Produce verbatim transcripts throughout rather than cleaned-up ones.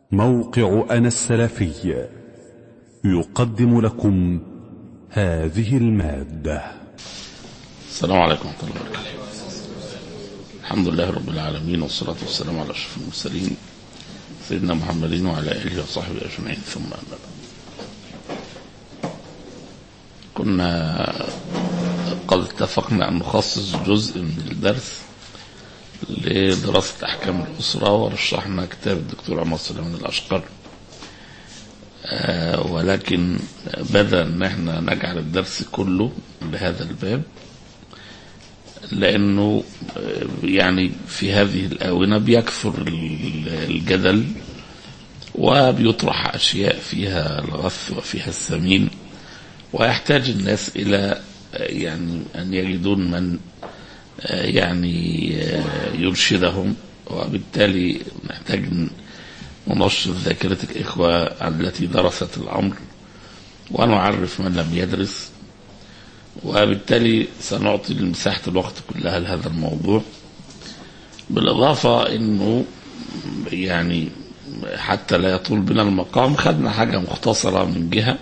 موقع أنا السلفي يقدم لكم هذه المادة. السلام عليكم ورحمة الله وبركاته. الحمد لله رب العالمين، والصلاة والسلام على أشرف المرسلين سيدنا محمد وعلى آله وصحبه أجمعين، ثم أما بعد. كنا قد اتفقنا أن نخصص جزء من الدرس لدراسة أحكام الأسرة، ورشحنا كتاب الدكتور عمر سليمان الأشقر، آه ولكن بدأ أن احنا نجعل الدرس كله بهذا الباب، لأنه يعني في هذه الآونة بيكثر الجدل وبيطرح أشياء فيها الغث وفيها السمين، ويحتاج الناس إلى يعني أن يجدون من يعني يرشدهم، وبالتالي نحتاج ننشط ذاكرة الإخوة التي درست الأمر ونعرف من لم يدرس، وبالتالي سنعطي مساحة الوقت كلها لهذا الموضوع. بالإضافة أنه يعني حتى لا يطول بنا المقام خدنا حاجة مختصرة من جهة،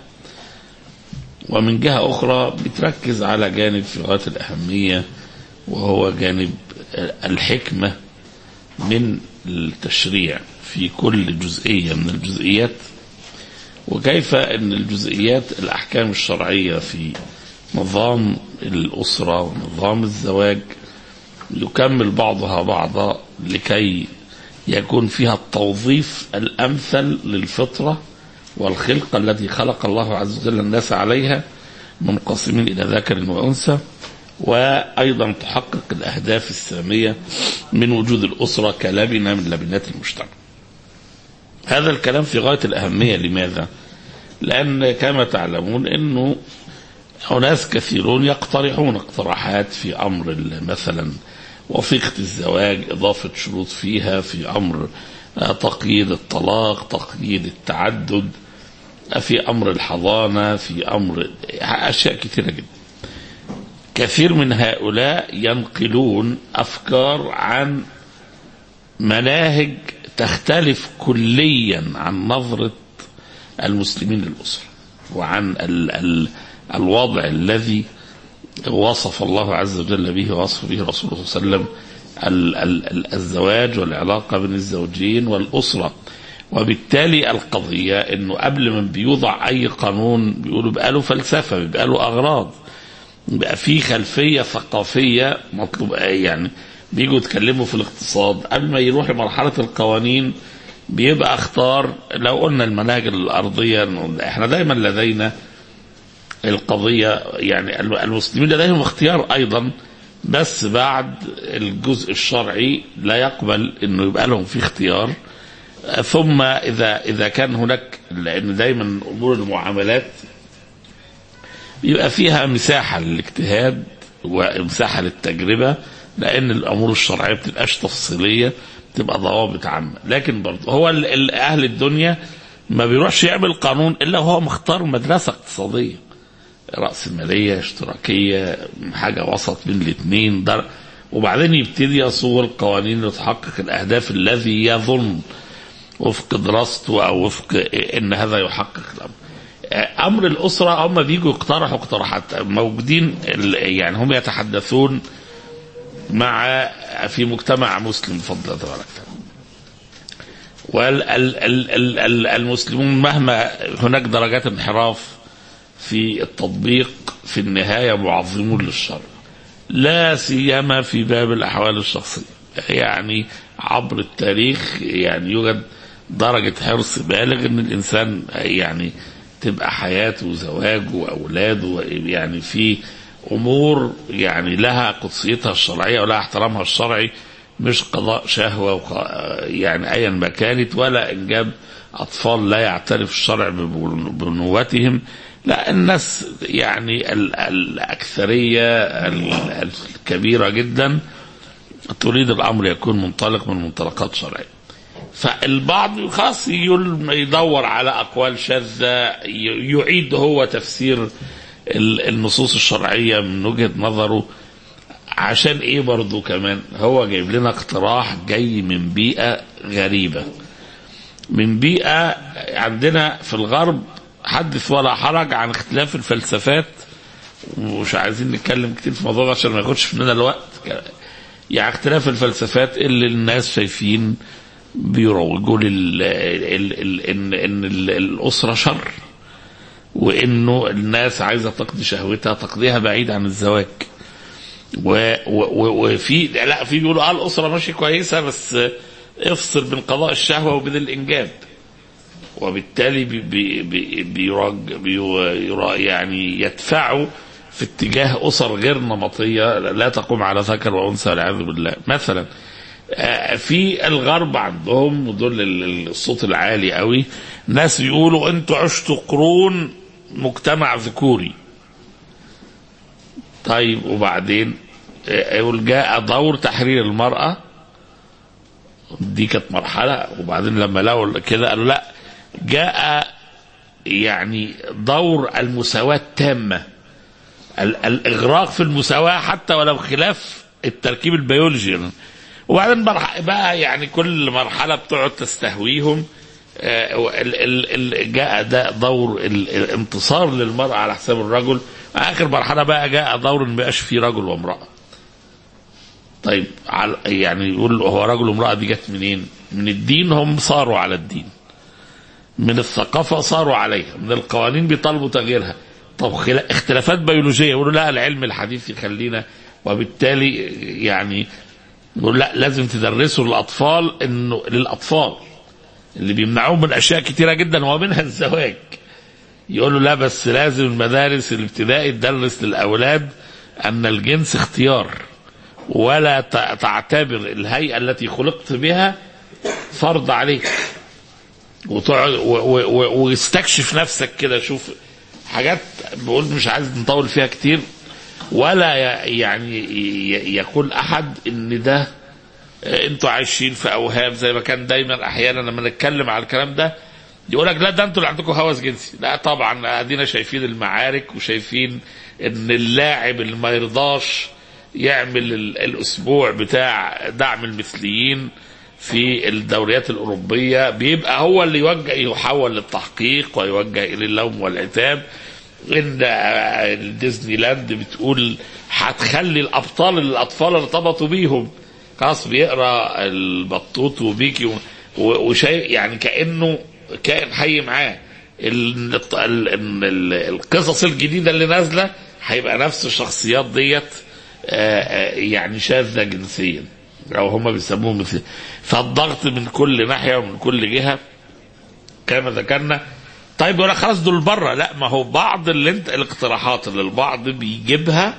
ومن جهة أخرى بتركز على جانب في غاية الأهمية، وهو جانب الحكمة من التشريع في كل جزئية من الجزئيات، وكيف أن الجزئيات الأحكام الشرعية في نظام الأسرة ونظام الزواج يكمل بعضها بعضا لكي يكون فيها التوظيف الأمثل للفطرة والخلقة التي خلق الله عز وجل الناس عليها، منقسمين إلى ذكر وأنثى، وأيضا تحقق الأهداف السامية من وجود الأسرة كلبنة من لبنات المجتمع. هذا الكلام في غاية الأهمية. لماذا؟ لأن كما تعلمون أنه أناس كثيرون يقترحون اقتراحات في أمر مثلا وثيقة الزواج، إضافة شروط فيها في أمر تقييد الطلاق، تقييد التعدد، في أمر الحضانة، في أمر أشياء كثيرة جدا. كثير من هؤلاء ينقلون أفكار عن مناهج تختلف كليا عن نظرة المسلمين للأسرة، وعن ال ال الوضع الذي وصف الله عز وجل به ووصف به رسوله صلى الله عليه وسلم، ال ال الزواج والعلاقة بين الزوجين والأسرة. وبالتالي القضية أنه قبل من بيوضع أي قانون بيقولوا بقى له فلسفة، بقى له أغراض، بقى في خلفية ثقافية مطلوب. يعني بيجوا يتكلموا في الاقتصاد قبل ما يروح لمرحلة القوانين بيبقى اختار. لو قلنا المناهج الأرضية، احنا دايما لدينا القضية يعني المسلمين لديهم اختيار أيضا، بس بعد الجزء الشرعي لا يقبل انه يبقى لهم في اختيار. ثم إذا إذا كان هناك، لأن دايما أمور المعاملات بيبقى فيها مساحة للاجتهاد ومساحة للتجربة، لأن الأمور الشرعية بتبقاش تفصيلية، بتبقى ضوابط عامة. لكن برضه هو أهل الدنيا ما بيروحش يعمل قانون إلا هو مختار مدرسة اقتصادية رأسمالية اشتراكية، حاجة وسط بين الاثنين، وبعدين يبتدي يصور قوانين لتحقق الأهداف الذي يظن وفق دراسته أو وفق إن هذا يحقق الأمر. أمر الأسرة هم بيجوا يقترحوا اقتراحات موجودين، يعني هم يتحدثون مع في مجتمع مسلم بفضل الله تبارك وتعالى. والمسلمون مهما هناك درجات انحراف في التطبيق في النهاية معظمون للشرع، لا سيما في باب الأحوال الشخصية. يعني عبر التاريخ يعني يوجد درجة حرص بالغ ان الانسان يعني تبقى حياته وزواجه واولاده يعني في امور يعني لها قدسيتها الشرعية ولها احترامها الشرعي، مش قضاء شهوة وق... يعني ايا ما كانت، ولا انجاب اطفال لا يعترف الشرع ببنوتهم. لا، الناس يعني ال... الاكثرية ال... الكبيرة جدا تريد الامر يكون منطلق من منطلقات شرعية. فالبعض خاص يدور على أقوال شاذة، يعيد هو تفسير النصوص الشرعية من وجهة نظره. عشان ايه برضو كمان؟ هو جايب لنا اقتراح جاي من بيئة غريبة. من بيئة عندنا في الغرب حدث ولا حرج عن اختلاف الفلسفات، ومش عايزين نتكلم كتير في الموضوع ده عشان ما ياخدش مننا الوقت. يعني اختلاف الفلسفات اللي الناس شايفين بيروجوا لل ان ان الاسره شر، وانه الناس عايزه تقضي شهوتها تقضيها بعيد عن الزواج. وفي لا في بيقولوا اه الاسره ماشي كويسه بس افصل بين قضاء الشهوه وبين الانجاب، وبالتالي بي بي بي بيراج بي يعني يدفعوا في اتجاه اسر غير نمطيه لا تقوم على ذكر وانثى والعياذ بالله. مثلا في الغرب عندهم ودول الصوت العالي قوي ناس يقولوا انتوا عشتوا قرون مجتمع ذكوري. طيب وبعدين يقول جاء دور تحرير المرأة، دي كانت مرحلة، وبعدين لما لقوا كده قالوا لا جاء يعني دور المساواة التامة، الإغراق في المساواة حتى ولو خلاف التركيب البيولوجي. وبعدين بقى يعني كل مرحلة بتقعد تستهويهم. جاء ده دور الانتصار للمرأة على حساب الرجل. آخر مرحلة بقى جاء دور ما بقاش فيه رجل وامرأة. طيب يعني يقول هو رجل وامرأة دي جت منين؟ من الدين، هم صاروا على الدين، من الثقافة صاروا عليها، من القوانين بيطالبوا تغييرها. طب اختلافات بيولوجية يقولوا لا العلم الحديث يخلينا، وبالتالي يعني يقول لا لازم تدرسوا للأطفال إنه للأطفال اللي بيمنعوهم من أشياء كتيرة جدا ومنها الزواج. يقولوا لا بس لازم المدارس الابتدائي تدرس للأولاد أن الجنس اختيار، ولا تعتبر الهيئة التي خلقت بها فرض عليك، وتقعد واستكشف نفسك كده. شوف حاجات بقول مش عايز نطول فيها كتير، ولا يعني يقول أحد إن ده انتوا عايشين في أوهام، زي ما كان دايما أحيانا لما نتكلم على الكلام ده يقولك لا ده انتوا اللي عندكم هوس جنسي. لا طبعا ادينا شايفين المعارك، وشايفين ان اللاعب اللي ما يرضاش يعمل الاسبوع بتاع دعم المثليين في الدوريات الأوروبية بيبقى هو اللي يوجه يحول للتحقيق ويوجه إلى اللوم والعتاب. إن ديزني لاند بتقول هتخلي الأبطال الأطفال اللي ارتبطوا بيهم خلاص بيقرأ البطوط وبيكي وشيء يعني كأنه كائن حي معاه. القصص الجديدة اللي نازلة هيبقى نفس الشخصيات ديت يعني شاذة جنسيا أو هم بيسموه مثل. فالضغط من كل ناحية ومن كل جهة كما ذكرنا. طيب ولا خلاص دول بره؟ لا، ما هو بعض اللي انت الاقتراحات اللي البعض بيجيبها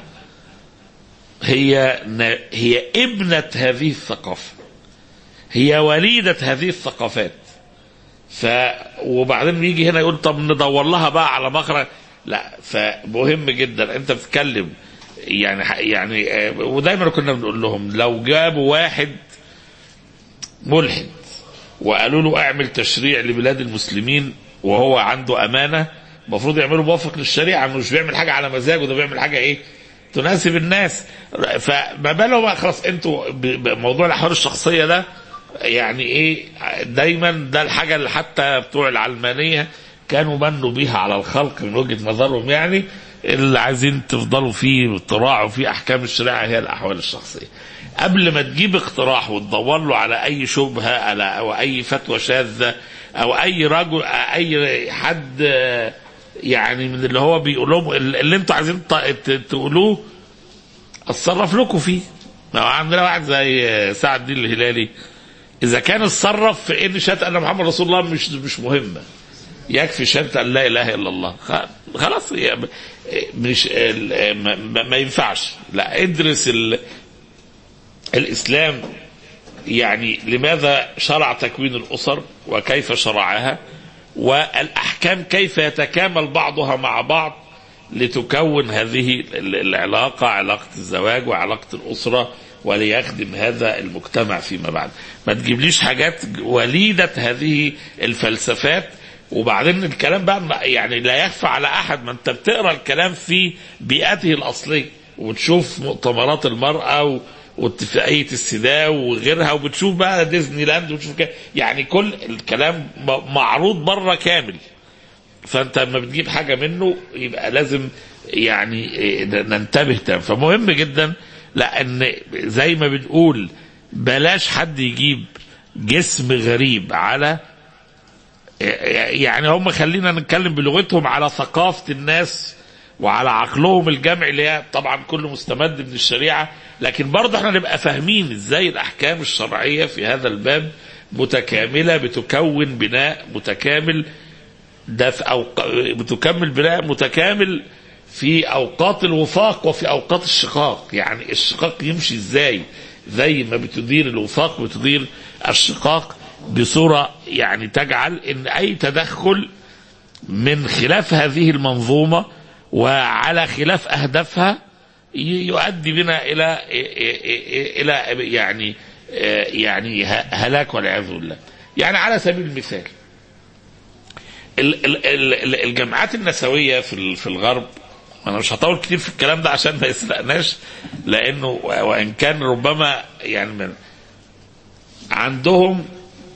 هي هي ابنة هذه الثقافة، هي وليدة هذه الثقافات. ف وبعدين بيجي هنا يقول طب ندور لها بقى على مخرج. لا، فمهم جدا انت بتتكلم يعني يعني ودايما كنا بنقول لهم لو جابوا واحد ملحد وقالوا له اعمل تشريع لبلاد المسلمين وهو عنده امانه، المفروض يعملوا موافق للشريعه، مش بيعمل حاجه على مزاجه، ده بيعمل حاجه ايه تناسب الناس. فما بالهم بقى خلاص انتوا بموضوع الاحوال الشخصيه ده يعني ايه دايما ده الحاجه اللي حتى بتوع العلمانيه كانوا منوا بيها على الخلق من وجهه نظرهم، يعني اللي عايزين تفضلوا فيه تراعوا فيه احكام الشريعه هي الاحوال الشخصيه. قبل ما تجيب اقتراح وتدور له على اي شبهه او اي فتوى شاذه او اي رجل اي حد يعني من اللي هو بيقول لهم اللي انتوا عايزين تقولوه اتصرف لكم فيه. لو عندنا واحد زي سعد الدين الهلالي اذا كان اتصرف في ان شهاده ان محمد رسول الله مش مش مهمه، يكفي شهاده ان لا اله الا الله، خلاص مش ما ينفعش. لا، ادرس الاسلام يعني لماذا شرع تكوين الاسر وكيف شرعها، والاحكام كيف يتكامل بعضها مع بعض لتكون هذه العلاقه علاقه الزواج وعلاقه الاسره وليخدم هذا المجتمع فيما بعد. ما تجيبليش حاجات وليده هذه الفلسفات. وبعدين الكلام بقى يعني لا يخفى على احد، ما انت بتقرا الكلام في بيئته الاصليه وتشوف مؤتمرات المراه واتفاقية السداو وغيرها، وبتشوف بقى ديزني لاند وتشوف كده، يعني كل الكلام معروض بره كامل. فانت لما بتجيب حاجة منه يبقى لازم يعني ننتبه تمام. فمهم جدا لان زي ما بنقول بلاش حد يجيب جسم غريب على، يعني هم خلينا نتكلم بلغتهم على ثقافة الناس وعلى عقلهم الجمعي اللي هي طبعا كله مستمد من الشريعة، لكن برضه احنا نبقى فاهمين ازاي الاحكام الشرعية في هذا الباب متكاملة، بتكون بناء متكامل ده في أوق... بتكمل بناء متكامل في اوقات الوفاق وفي اوقات الشقاق. يعني الشقاق يمشي ازاي، زي ما بتدير الوفاق بتدير الشقاق بصورة يعني تجعل ان اي تدخل من خلاف هذه المنظومة وعلى خلاف اهدافها يؤدي بنا الى الى يعني يعني هلاك والعياذ بالله. يعني على سبيل المثال الجماعات النسوية في الغرب، انا مش هطول كتير في الكلام ده عشان ما يسرقناش، لانه وان كان ربما يعني من عندهم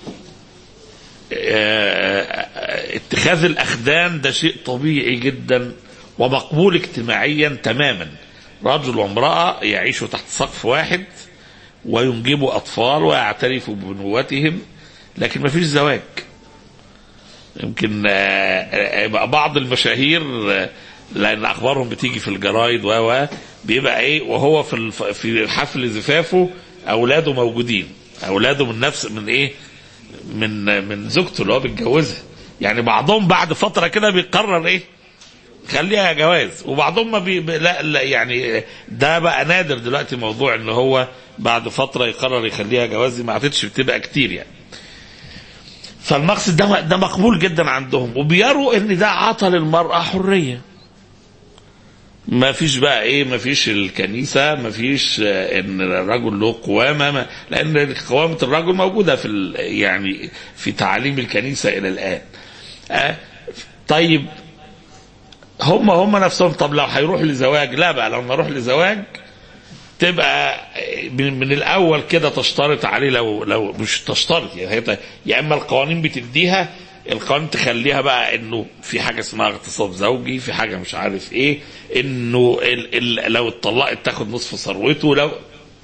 اتخاذ الاخدان ده شيء طبيعي جدا ومقبول اجتماعيا تماما. رجل وامرأة يعيشوا تحت سقف واحد وينجبوا اطفال ويعترفوا ببنوتهم، لكن ما فيش زواج. يمكن بعض المشاهير لان اخبارهم بتيجي في الجرايد و بيبقى ايه وهو في في حفل زفافه اولاده موجودين، اولاده من نفس من ايه من من زوجته اللي هو بيتجوزها. يعني بعضهم بعد فتره كده بيقرر ايه خليها جواز، وبعضهم ما بي لا, لا يعني ده بقى نادر دلوقتي موضوع ان هو بعد فتره يقرر يخليها جواز، ما عادتش بتبقى كتير يعني. فالمقصد ده ده مقبول جدا عندهم، وبيروا ان ده عطى للمرأة حرية. ما فيش بقى ايه ما فيش الكنيسة، ما فيش ان الرجل له قوامة، ما لان قوامة الرجل موجودة في يعني في تعاليم الكنيسة الى الان. أه طيب هم هم نفسهم طب لو هيروح لزواج، لا بقى لو نروح لزواج تبقى من الاول كده تشترط عليه، لو لو مش تشترط يعني يا اما القوانين بتديها القوانين تخليها بقى انه في حاجه اسمها اغتصاب زوجي، في حاجه مش عارف ايه، انه ال ال لو اتطلقت تاخد نصف ثروته. لو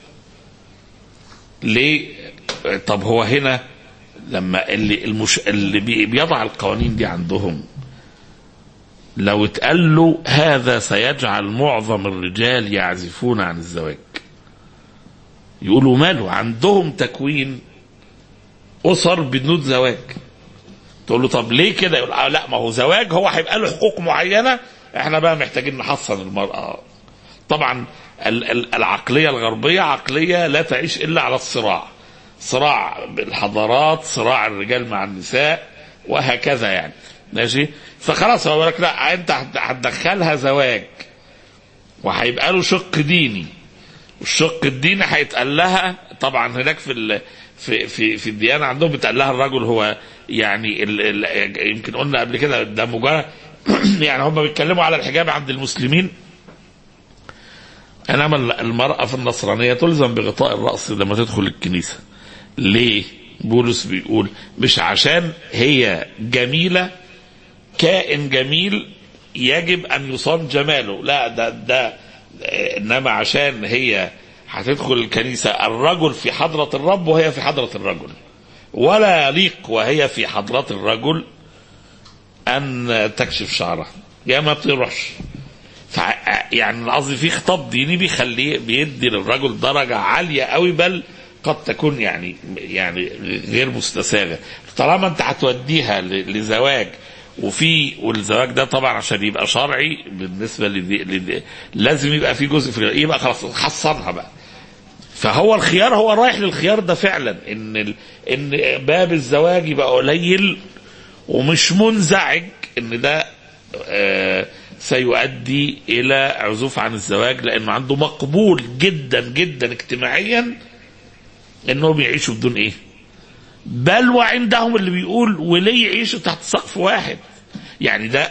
ليه طب هو هنا لما اللي المش اللي بيضع القوانين دي عندهم لو اتقال له هذا سيجعل معظم الرجال يعزفون عن الزواج، يقولوا ماله، عندهم تكوين أسر بدون زواج. تقول له طب ليه كده؟ يقول آه لا ما هو زواج هو هيبقى له حقوق معينة، احنا بقى محتاجين نحصن المرأة. طبعا العقلية الغربية عقلية لا تعيش إلا على الصراع، صراع بالحضارات، صراع الرجال مع النساء وهكذا يعني ماشي. فخلاص هو لك لا انت هتدخلها زواج وهيبقى له شق ديني، والشق الديني هيتقال لها طبعا هناك في في في في الديانه عندهم بتقال لها الرجل هو يعني ال ال يمكن قلنا قبل كده ده مجرد يعني هم بيتكلموا على الحجاب عند المسلمين، انما المراه في النصرانيه تلزم بغطاء الراس لما تدخل الكنيسه. ليه؟ بولس بيقول مش عشان هي جميله كائن جميل يجب ان يصان جماله، لا ده ده انما عشان هي هتدخل الكنيسة الرجل في حضرة الرب وهي في حضرة الرجل، ولا يليق وهي في حضرة الرجل ان تكشف شعرها يا ما بتروحش. يعني قصدي في خطاب ديني بيخليه بيدي للرجل درجة عالية قوي، بل قد تكون يعني يعني غير مستساغة. طالما انت هتوديها لزواج وفي والزواج ده طبعا عشان يبقى شرعي بالنسبه لدي لازم يبقى في جزء في يبقى خلاص حصنها بقى. فهو الخيار هو رايح للخيار ده فعلا، ان ال... ان باب الزواج يبقى قليل ومش منزعج ان ده آه سيؤدي الى عزوف عن الزواج، لانه عنده مقبول جدا جدا اجتماعيا انهم يعيشوا بدون ايه، بل وعندهم اللي بيقول وليه يعيشوا تحت سقف واحد. يعني ده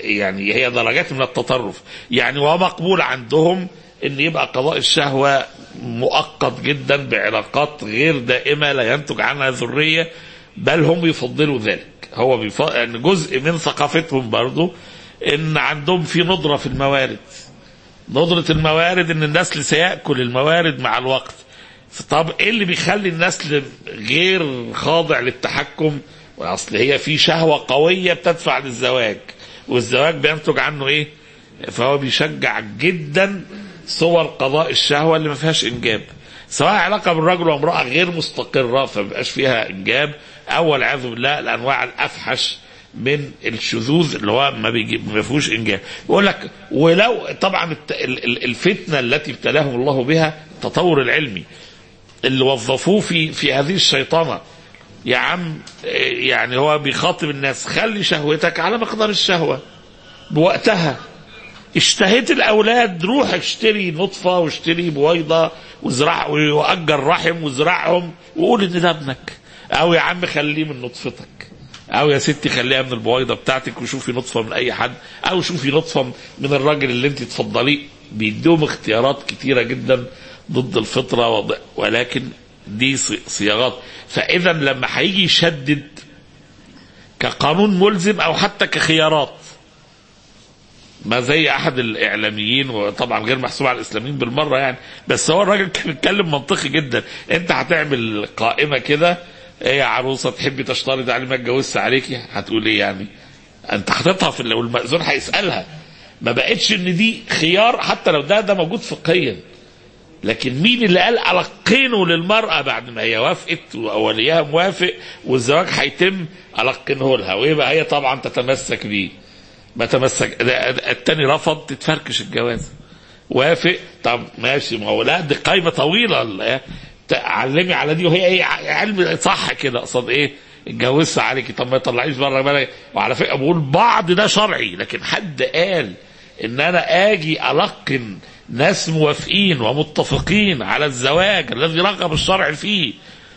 يعني هي درجات من التطرف يعني، ومقبول عندهم ان يبقى قضاء الشهوة مؤقت جدا بعلاقات غير دائمة لا ينتج عنها ذرية، بل هم يفضلوا ذلك. هو بيفضل يعني جزء من ثقافتهم برضو ان عندهم في ندرة في الموارد، ندرة الموارد ان النسل سيأكل الموارد مع الوقت. طب ايه اللي بيخلي النسل غير خاضع للتحكم؟ اصل هي في شهوة قوية بتدفع للزواج، والزواج بينتج عنه ايه؟ فهو بيشجع جدا صور قضاء الشهوة اللي ما فيهاش انجاب، سواء علاقة بالرجل وامرأة غير مستقرة فمبقاش فيها انجاب، او والعياذ بالله الانواع الافحش من الشذوذ اللي هو ما بيجيب ما فيهوش انجاب. يقول لك ولو طبعا الفتنة التي ابتلاهم الله بها التطور العلمي اللي وظفوه في في هذه الشيطنة. يا عم يعني هو بيخاطب الناس خلي شهوتك على مقدار الشهوة بوقتها، اشتهيت الاولاد روح اشتري نطفة واشتري بويضة وزرع واجر رحم وزرعهم وقول ان ده ابنك، او يا عم خليه من نطفتك، او يا ستي خليها من البويضة بتاعتك وشوفي نطفة من اي حد، او شوفي نطفة من الراجل اللي انت تفضليه. بيديهم اختيارات كتيرة جدا ضد الفطرة، ولكن دي صياغات. فاذا لما هيجي يشدد كقانون ملزم او حتى كخيارات، ما زي احد الاعلاميين وطبعا غير محسوب على الاسلاميين بالمره يعني، بس هو الراجل كان بيتكلم منطقي جدا. انت هتعمل قائمه كده، ايه يا عروسه تحبي تشترطي علي ما اتجوزش عليكي؟ هتقول ايه يعني؟ انت حاططها في والمأذون هيسالها. ما بقتش ان دي خيار حتى لو ده ده موجود فقهيا، لكن مين اللي قال ألقنه للمرأة بعد ما هي وافقت ووليها موافق والزواج هيتم ألقنه لها، ويبقى هي طبعا تتمسك بيه. ما تمسك التاني رفض تتفركش الجواز، وافق طب ماشي، ما هو لا دي قايمة طويلة علمي على دي، وهي ايه علم صح كده اقصد ايه اتجوزت عليكي، طب ما يطلعيش بره بالك. وعلى فكرة بقول بعض ده شرعي، لكن حد قال ان انا اجي ألقن ناس موافقين ومتفقين على الزواج الذي رغب الشرع فيه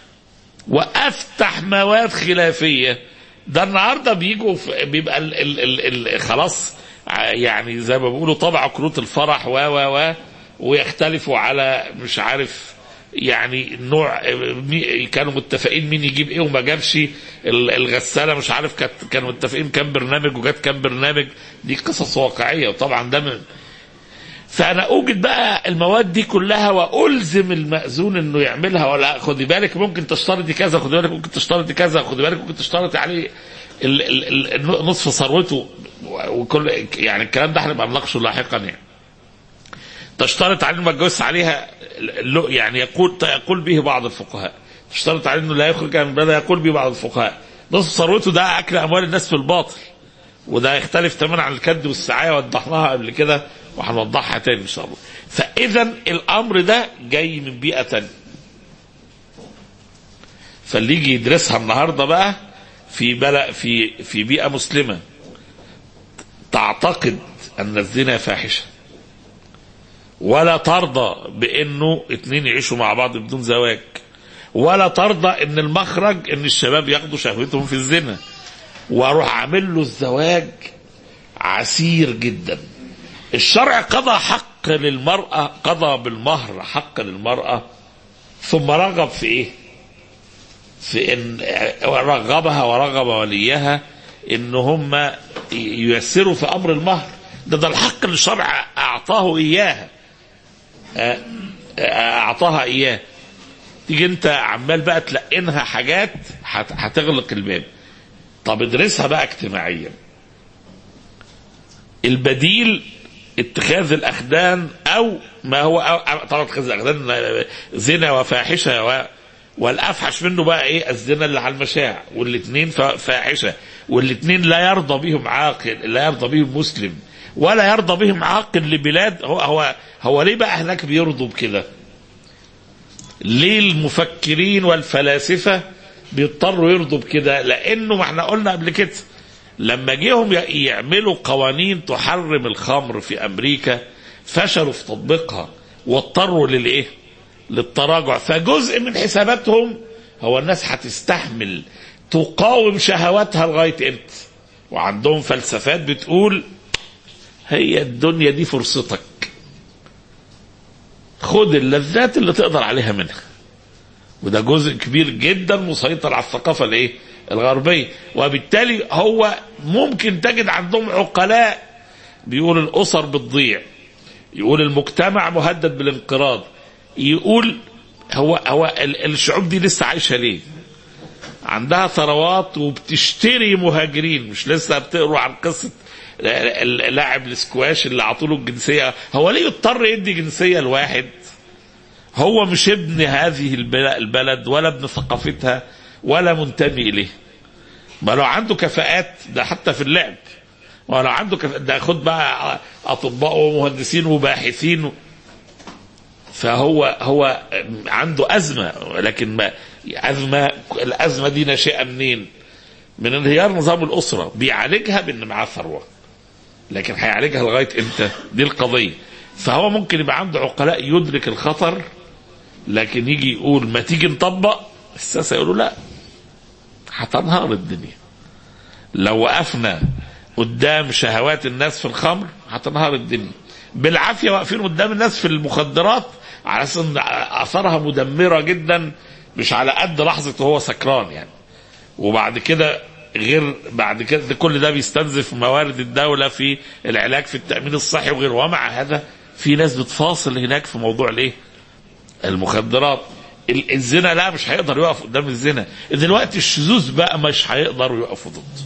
وافتح مواد خلافية؟ ده النهارده بيجوا بيبقى ال ال ال ال خلاص يعني زي ما بيقولوا طبعوا كروت الفرح و و و ويختلفوا على مش عارف يعني نوع، كانوا متفقين مين يجيب ايه وما جابش الغسالة مش عارف، كانوا متفقين كام برنامج وجات كام برنامج. دي قصص واقعية وطبعا ده من. فانا اوجد بقى المواد دي كلها والزم المأذون انه يعملها، ولا خدي بالك ممكن تشترطي كذا، خدي بالك ممكن تشترطي كذا، خدي بالك ممكن تشترطي عليه ال ال ال نصف ثروته وكل يعني الكلام ده هنبقى نناقشه لاحقا. يعني تشترط عليه ما تجوز عليها يعني يقول يقول به بعض الفقهاء، تشترط عليه انه لا يخرج من بلده يقول به بعض الفقهاء. نصف ثروته ده اكل اموال الناس في الباطل، وده يختلف تماما عن الكد والسعايه وضحناها قبل كده وهنوضحها تاني ان شاء الله. فاذا الامر ده جاي من بيئه تانية، فاللي يجي يدرسها النهارده بقى في بلد في في بيئه مسلمه تعتقد ان الزنا فاحشه ولا ترضى بانه اتنين يعيشوا مع بعض بدون زواج، ولا ترضى ان المخرج ان الشباب ياخدوا شهوتهم في الزنا، واروح عامل له الزواج عسير جدا. الشرع قضى حق للمرأة، قضى بالمهر حق للمرأة، ثم رغب في ايه؟ في ان رغبها ورغب وليها ان هم ييسروا في امر المهر. ده ده الحق اللي الشرع اعطاه اياه اعطاها اياه. تيجي انت عمال بقى تلقنها حاجات هتغلق الباب. طب ادرسها بقى اجتماعيا. البديل اتخاذ الاخدان او ما هو أو طبعا اتخاذ الاخدان زنا وفاحشه و والافحش منه بقى ايه؟ الزنا اللي على المشاع، والاثنين فاحشه، والاثنين لا يرضى بهم عاقل، لا يرضى بهم مسلم، ولا يرضى بهم عاقل لبلاد. هو هو هو ليه بقى هناك بيرضوا بكده؟ ليه المفكرين والفلاسفه بيضطروا يرضوا بكده؟ لانه ما احنا قلنا قبل كده لما جيهم يعملوا قوانين تحرم الخمر في امريكا فشلوا في تطبيقها واضطروا للايه؟ للتراجع. فجزء من حساباتهم هو الناس هتستحمل تقاوم شهواتها لغايه امتى؟ وعندهم فلسفات بتقول هي الدنيا دي فرصتك، خد اللذات اللي تقدر عليها منها. وده جزء كبير جدا مسيطر على الثقافة الايه الغربية. وبالتالي هو ممكن تجد عندهم عقلاء بيقول الأسر بتضيع، يقول المجتمع مهدد بالانقراض، يقول هو هو الشعوب دي لسه عايشة ليه؟ عندها ثروات وبتشتري مهاجرين. مش لسه بتقروا عن قصة لاعب الاسكواش اللي عطوله الجنسية؟ هو ليه يضطر يدي جنسية لواحد هو مش ابن هذه البلد ولا ابن ثقافتها ولا منتمي إليه؟ ما لو عنده كفاءات ده حتى في اللعب، ما لو عنده كفاءات ده خد بقى أطباء ومهندسين وباحثين. فهو هو عنده أزمة، لكن ما أزمة الأزمة دي ناشئة منين؟ من انهيار نظام الأسرة. بيعالجها بأن معاه ثروة، لكن هيعالجها لغاية امتى؟ دي القضية. فهو ممكن يبقى عنده عقلاء يدرك الخطر، لكن يجي يقول ما تيجي نطبق، الساسة يقولوا لا، هتنهار الدنيا. لو وقفنا قدام شهوات الناس في الخمر هتنهار الدنيا. بالعافية واقفين قدام الناس في المخدرات على اساس ان اثارها مدمرة جدا، مش على قد لحظة وهو سكران يعني. وبعد كده غير بعد كده كل ده بيستنزف موارد الدولة في العلاج في التأمين الصحي وغيره. ومع هذا في ناس بتفاصل هناك في موضوع الايه المخدرات. الزنا لا، مش هيقدر يقف قدام الزنا. دلوقتي الشذوذ بقى مش هيقدروا يقفوا ضد.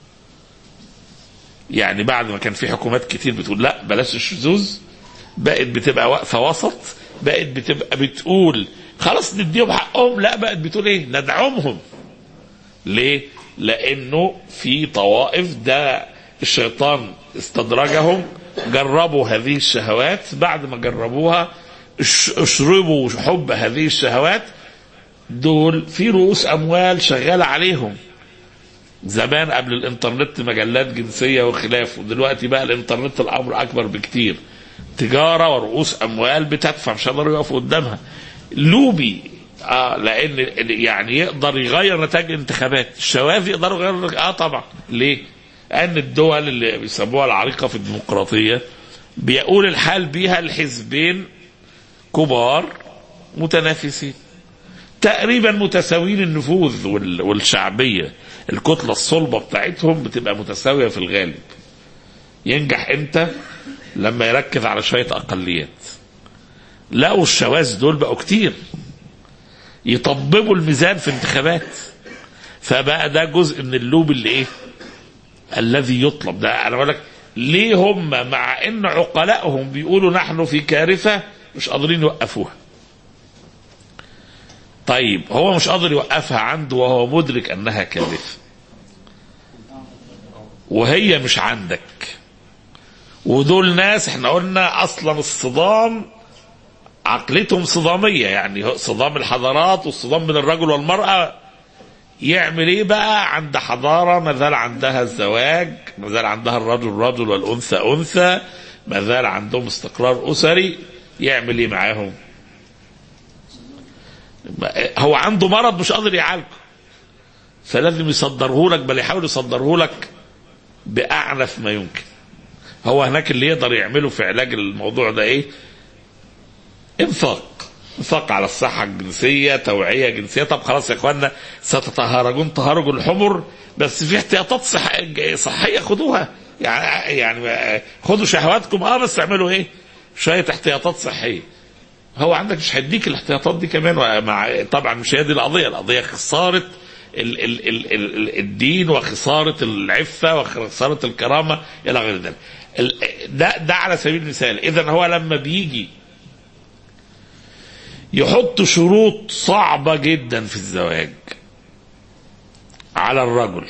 يعني بعد ما كان في حكومات كتير بتقول لا بلاش الشذوذ، بقت بتبقى واقفة وسط، بقت بتبقى بتقول خلاص نديهم حقهم، لا بقت بتقول ايه ندعمهم. ليه؟ لانه في طوائف ده الشيطان استدرجهم، جربوا هذه الشهوات، بعد ما جربوها اشربوا حب هذه الشهوات، دول في رؤوس اموال شغالة عليهم. زمان قبل الانترنت مجلات جنسية وخلافه، ودلوقتي بقى الانترنت الامر اكبر بكتير، تجارة ورؤوس اموال بتدفع، مش هيقدروا يقفوا قدامها. لوبي اه لان يعني يقدر يغير نتائج الانتخابات. الشواذ يقدروا يغيروا اه طبعا. ليه؟ ان الدول اللي بيسموها العريقة في الديمقراطية بيقول الحال بيها الحزبين كبار متنافسين تقريبا متساويين النفوذ والشعبية، الكتلة الصلبة بتاعتهم بتبقى متساوية في الغالب. ينجح امتى؟ لما يركز على شوية اقليات. لقوا الشواذ دول بقوا كتير، يطببوا الميزان في انتخابات، فبقى ده جزء من اللوب اللي ايه الذي يطلب. ده انا بقول لك ليه هم مع ان عقلائهم بيقولوا نحن في كارثة مش قادرين يوقفوها. طيب هو مش قادر يوقفها عنده وهو مدرك انها كارثة، وهي مش عندك. ودول ناس احنا قلنا اصلا الصدام عقلتهم صدامية، يعني صدام الحضارات والصدام بين الرجل والمرأة. يعمل ايه بقى عند حضارة ما زال عندها الزواج، ما زال عندها الرجل رجل والأنثى أنثى، ما زال عندهم استقرار أسري؟ يعمل ايه معاهم؟ هو عنده مرض مش قادر يعالجه، فلازم يصدره لك، بل يحاول يصدره لك بأعنف ما يمكن. هو هناك اللي يقدر يعمله في علاج الموضوع ده ايه؟ انفاق، انفاق على الصحة الجنسية، توعية جنسية. طب خلاص يا اخوانا ستتهارجون تهارج الحمر، بس في احتياطات صحية خدوها. يعني يعني خدوا شهواتكم اه بس اعملوا ايه؟ شوية احتياطات صحية. هو عندك مش هيديك الاحتياطات دي كمان. مع طبعا مش هي دي القضية، القضية خسارة ال ال ال ال الدين وخسارة العفة وخسارة الكرامة الى غير ذلك. ده ده على سبيل المثال. اذا هو لما بيجي يحط شروط صعبة جدا في الزواج على الرجل،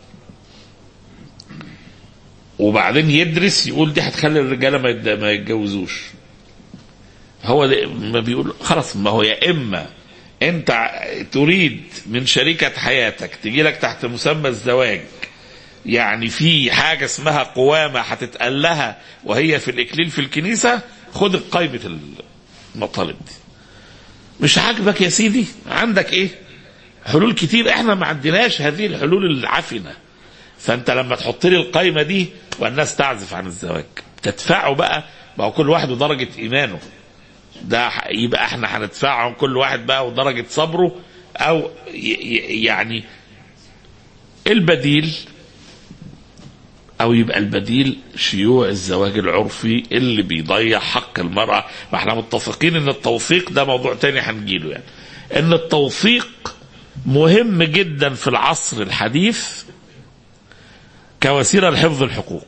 وبعدين يدرس يقول دي هتخلي الرجالة ما يتجوزوش، هو ما بيقول خلاص، ما هو يا إما أنت تريد من شريكة حياتك تجي لك تحت مسمى الزواج، يعني في حاجة اسمها قوامة هتتقال لها وهي في الإكليل في الكنيسة، خد قائمة المطالب دي. مش عاجبك يا سيدي، عندك ايه حلول كتير، احنا ما عندناش هذه الحلول العفنة. فانت لما تحط لي القائمة دي والناس تعزف عن الزواج تدفعه بقى، ما هو كل واحد ودرجة ايمانه. ده يبقى احنا هندفعهم كل واحد بقى ودرجة صبره، او يعني البديل، او يبقى البديل شيوع الزواج العرفي اللي بيضيع حق المرأة. ما احنا متفقين ان التوثيق ده موضوع تاني هنجيله، يعني ان التوثيق مهم جدا في العصر الحديث كوسيلة لحفظ الحقوق،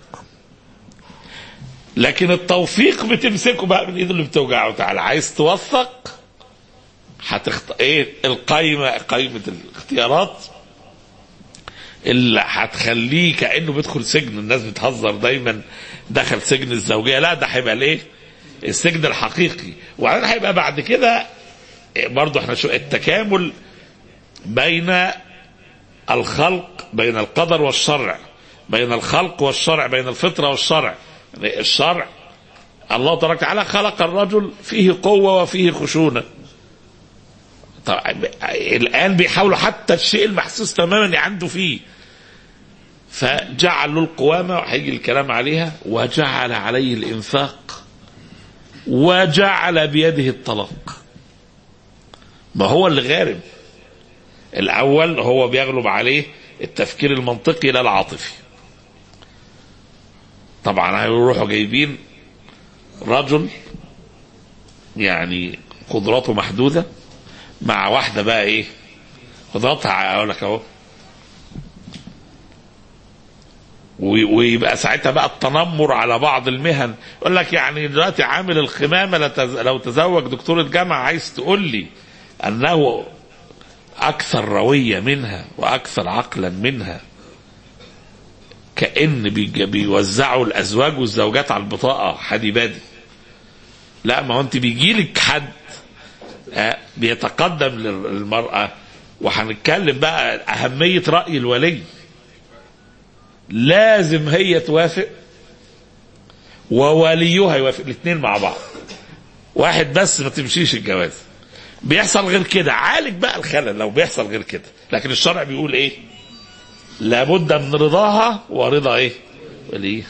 لكن التوثيق بتمسكه بقى من ايده اللي بتوجعه. تعالى عايز توثق هتخط... ايه القائمة، قائمة الاختيارات اللي هتخليه كأنه بيدخل سجن. الناس بتهزر دايما دخل سجن الزوجية، لا ده هيبقى ليه السجن الحقيقي. وبعدين هيبقى بعد كده برضه احنا شو التكامل بين الخلق، بين القدر والشرع، بين الخلق والشرع، بين الفطرة والشرع. الشرع الله تبارك وتعالى خلق الرجل فيه قوة وفيه خشونة. طبعا الآن بيحاولوا حتى الشيء المحسوس تماما عنده فيه، فجعل له القوامة وهيجي الكلام عليها، وجعل عليه الإنفاق، وجعل بيده الطلاق. ما هو اللي غارب. الأول هو بيغلب عليه التفكير المنطقي لا العاطفي. طبعا هيروحوا جايبين رجل يعني قدراته محدودة مع واحدة بقى ايه قدراتها، اقول لك اهو، ويبقى ساعتها بقى التنمر على بعض المهن. يقول لك يعني دلوقتي عامل الخمامة لو تزوج دكتور الجامعة عايز تقول لي انه اكثر روية منها واكثر عقلا منها، كأن بيوزعوا الازواج والزوجات على البطاقة حدي بادي. لا، ما هو انت بيجيلك حد بيتقدم للمرأة، وهنتكلم بقى أهمية رأي الولي. لازم هي توافق ووليها يوافق، الاثنين مع بعض، واحد بس ما تمشيش الجواز. بيحصل غير كده عالج بقى الخلل لو بيحصل غير كده. لكن الشرع بيقول ايه؟ لابد من رضاها ورضا ايه وليها.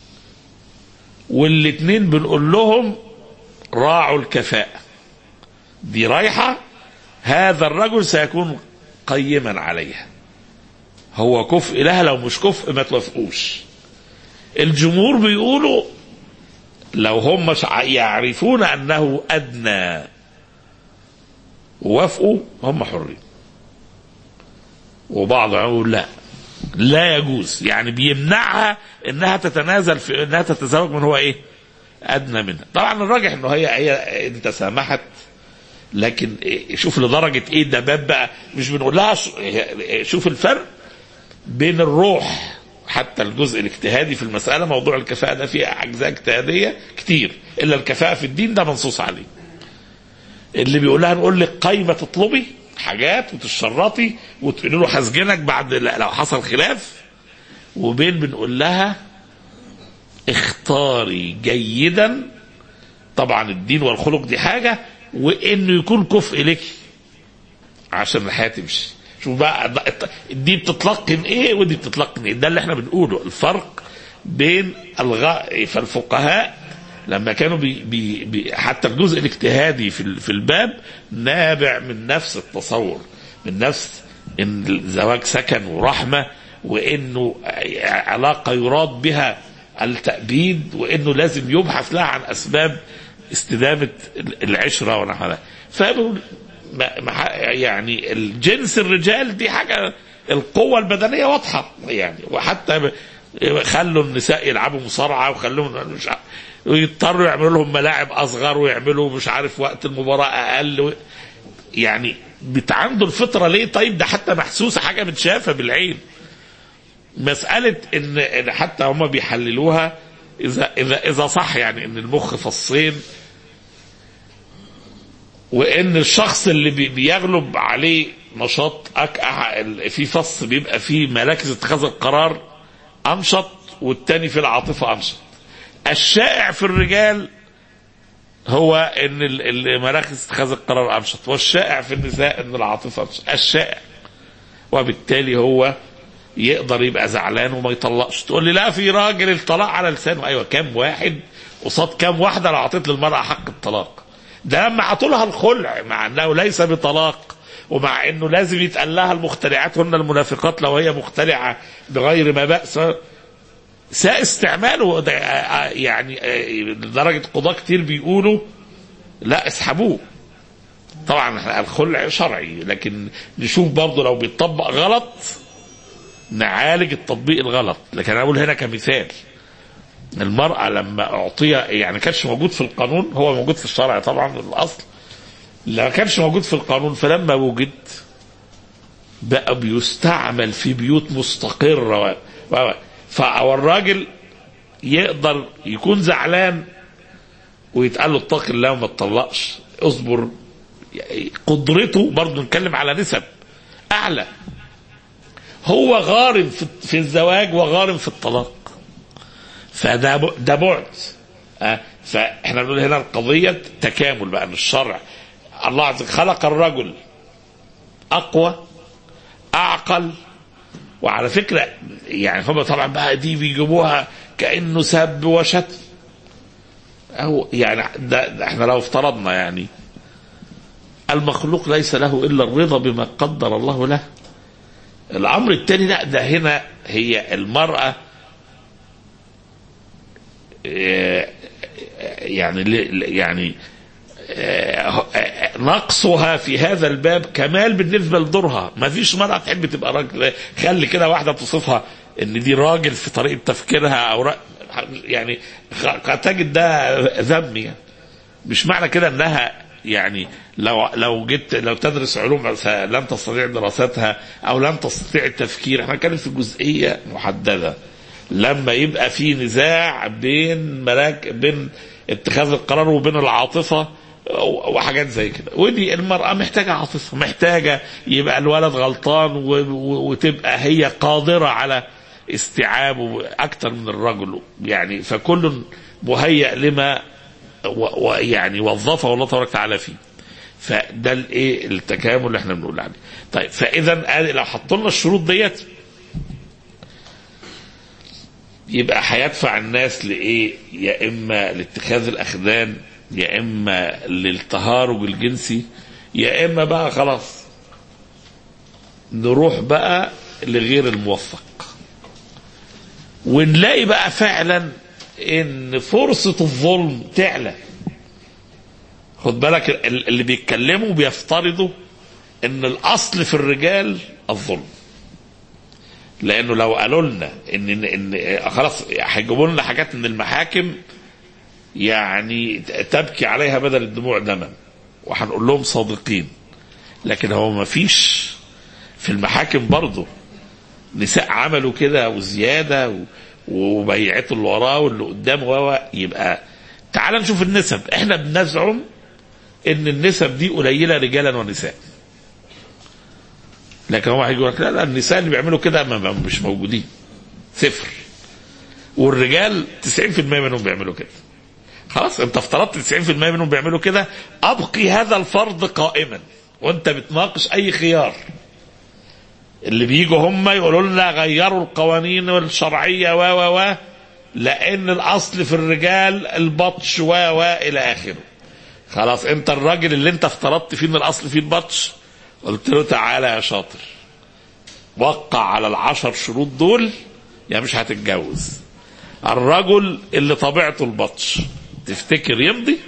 والاثنين بنقول لهم راعوا الكفاءة. دي رايحة، هذا الرجل سيكون قيما عليها، هو كفء لها، لو مش كفء ما توافقوش. الجمهور بيقولوا لو هم يعرفون أنه أدنى ووافقوا هم حرين. وبعض يقول لا لا يجوز، يعني بيمنعها انها تتنازل في انها تتزوج من هو ايه ادنى منها. طبعا الراجح انه هي هي انت سامحت، لكن شوف لدرجة ايه ده باب بقى. مش بنقول لها شوف الفرق بين الروح، حتى الجزء الاجتهادي في المسألة. موضوع الكفاءة ده فيه اجزاء اجتهادية كتير، الا الكفاءة في الدين ده منصوص عليه. اللي بيقول لها نقول لك قايمة تطلبي حاجات وتشرطي وتقولي له حسجنك بعد لو حصل خلاف، وبين بنقول لها اختاري جيدا. طبعا الدين والخلق دي حاجة، وانه يكون كفء لك عشان الحياة تمشي. شوف بقى دي بتتلقن ايه ودي بتتلقن ايه. ده اللي احنا بنقوله، الفرق بين الغاء. فالفقهاء لما كانوا بي بي بي حتى الجزء الاجتهادي في في الباب نابع من نفس التصور، من نفس ان الزواج سكن ورحمة، وانه علاقة يراد بها التأبيد، وانه لازم يبحث لها عن اسباب استدامة العشرة ونحو ذلك. يعني الجنس الرجال دي حاجة، القوة البدنية واضحة يعني. وحتى خلوا النساء يلعبوا مصارعة، وخلوهم مش ويضطروا يعملوا لهم ملاعب اصغر، ويعملوا مش عارف وقت المباراة اقل و... يعني بتعندوا الفطرة ليه؟ طيب ده حتى محسوسة، حاجة بتشافها بالعين. مسألة ان حتى هم بيحللوها اذا اذا اذا صح، يعني ان المخ فصين، وان الشخص اللي بيغلب عليه نشاط في فص بيبقى فيه مراكز اتخاذ القرار انشط، والتاني في العاطفة انشط. الشائع في الرجال هو ان مراكز اتخاذ القرار انشط، والشائع في النساء ان العاطفة انشط. الشائع، وبالتالي هو يقدر يبقى زعلان وما يطلقش. تقول لي لا في راجل الطلاق على لسانه، ايوه كم واحد قصاد كم واحدة لو اعطيت للمرأة حق الطلاق. ده لما عطولها الخلع مع انه ليس بطلاق، ومع انه لازم يتقال لها المخترعات هن المنافقات لو هي مخترعه بغير ما بأس، ساء استعماله. يعني لدرجه قضاة كتير بيقولوا لا اسحبوه. طبعا الخلع شرعي، لكن نشوف برضه لو بيطبق غلط نعالج التطبيق الغلط. لكن انا اقول هنا كمثال، المرأة لما اعطي يعني كانش موجود في القانون، هو موجود في الشرع طبعا الاصل، لا كانش موجود في القانون، فلما وجد بقى بيستعمل في بيوت مستقرة، فالراجل يقدر يكون زعلان ويتقال له اتق الله وما تطلقش، اصبر. قدرته برضه نتكلم على نسب اعلى، هو غارم في الزواج وغارم في الطلاق، فده ده بعد. أه فاحنا بنقول هنا القضيه تكامل بقى من الشرع. الله عز وجل خلق الرجل اقوى اعقل، وعلى فكره يعني هم طبعا بقى دي بيجيبوها كانه سب وشتم، او يعني ده, ده احنا لو افترضنا يعني المخلوق ليس له الا الرضا بما قدر الله له. الامر الثاني لا، ده هنا هي المراه يعني يعني نقصها في هذا الباب كمال بالنسبه لدورها. ما فيش مرأة تحب تبقى راجل، خلي كده واحده تصفها ان دي راجل في طريقه تفكيرها او يعني تجد ده ذم. يعني مش معنى كده انها يعني لو لو جيت لو تدرس علوم لن تستطيع دراستها او لن تستطيع التفكير. احنا كان في جزئيه محدده لما يبقى في نزاع بين ملاك بين اتخاذ القرار وبين العاطفه وحاجات زي كده، ودي المرأة محتاجة عاطفة، محتاجة يبقى الولد غلطان وتبقى هي قادرة على استيعابه أكثر من الرجل. يعني فكل مهيأ لما يعني وظفه الله تبارك وتعالى فيه. فده الايه التكامل اللي احنا بنقول عليه. طيب فإذا لو حطوا لنا الشروط ديت يبقى هيدفع الناس لإيه؟ يا إما لاتخاذ الأخدان، يا إما للتهارج الجنسي، يا إما بقى خلاص نروح بقى لغير الموفق، ونلاقي بقى فعلا إن فرصة الظلم تعلى. خد بالك اللي بيتكلموا بيفترضوا إن الأصل في الرجال الظلم، لأنه لو قالوا لنا إن إن خلاص هيجيبوا لنا حاجات من المحاكم يعني تبكي عليها بدل الدموع دما، وهنقول لهم صادقين. لكن هو ما فيش في المحاكم برضه نساء عملوا كده وزيادة وبيعتوا اللي وراه واللي قدامه. يبقى تعال نشوف النسب. احنا بنزعم ان النسب دي قليلة رجالا ونساء، لكن هو هيقول لك لا لا النساء اللي بيعملوا كده مش موجودين، صفر، والرجال تسعين في المية منهم بيعملوا كده. خلاص انت افترضت تسعين في المية منهم بيعملوا كده، ابقي هذا الفرض قائما وانت بتناقش اي خيار. اللي بييجوا هم يقولوا لنا غيروا القوانين الشرعيه و و و لان الاصل في الرجال البطش و و الى اخره. خلاص انت الراجل اللي انت افترضت فيه ان الاصل فيه البطش، قلت له تعالى يا شاطر وقع على العشر شروط دول يا مش هتتجوز. الرجل اللي طبيعته البطش تفتكر يمضي؟